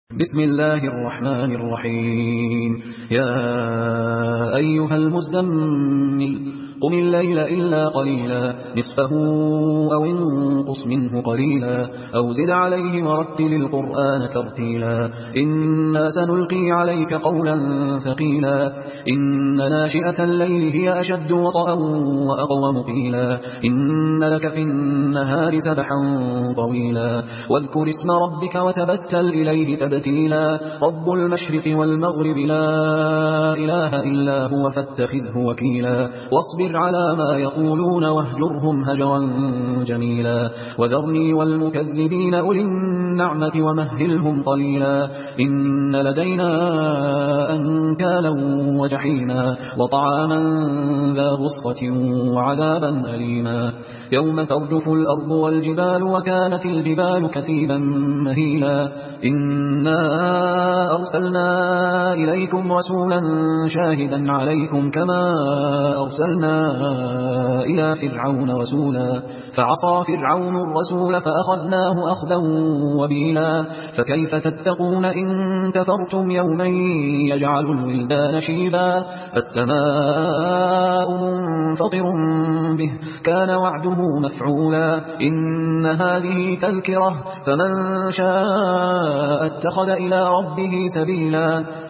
بسم الله الرحمن الرحيم. يا أيها المزمل قم الليل إلا قليلا نصفه أو انقص منه قليلا أو زد عليه ورتل القرآن ترتيلا إنا سنلقي عليك قولا ثقيلا إن ناشئة الليل هي أشد وطئا وأقوم قيلا إن لك في النهار سبحا طويلا واذكر اسم ربك وتبتل إليه تبتيلا رب المشرق والمغرب لا إله إلا هو فاتخذه وكيلا واصبر على ما يقولون واهجرهم هجرا جميلا وذرني والمكذبين أولي النعمة ومهلهم قليلا إن لدينا أنكالا وجحيما وطعاما ذا غصة وعذابا أليما يوم ترجف الأرض والجبال وكانت الجبال كثيبا مهيلا إنا أرسلنا إليكم رسولا شاهدا عليكم كما أرسلنا إلى فرعون رسولا فعصى فرعون الرسول فأخذناه أخذا وبيلا فكيف تتقون إن كفرتم يوما يجعل الولدان شيبا فالسماء منفطر به كان وعده مفعولا إن هذه تذكرة فمن شاء اتخذ إلى ربه سبيلا